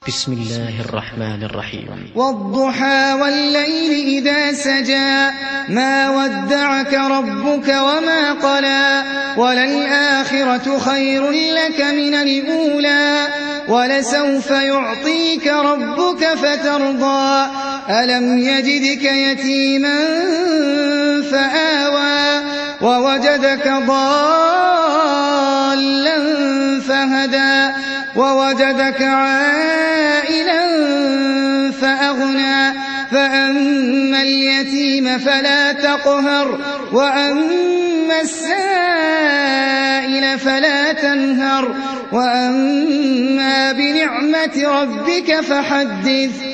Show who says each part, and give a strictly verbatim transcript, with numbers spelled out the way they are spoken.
Speaker 1: بسم الله الرحمن الرحيم.
Speaker 2: والضحى والليل إذا سجى ما ودعك ربك وما قلى وللآخرة خير لك من الأولى ولسوف يعطيك ربك فترضى ألم يجدك يتيما فآوى ووجدك ضالا فهدى ووجدك عائلا فأغنى فأما اليتيم فلا تقهر وأما السائل فلا تنهر وأما بنعمة ربك فحدث.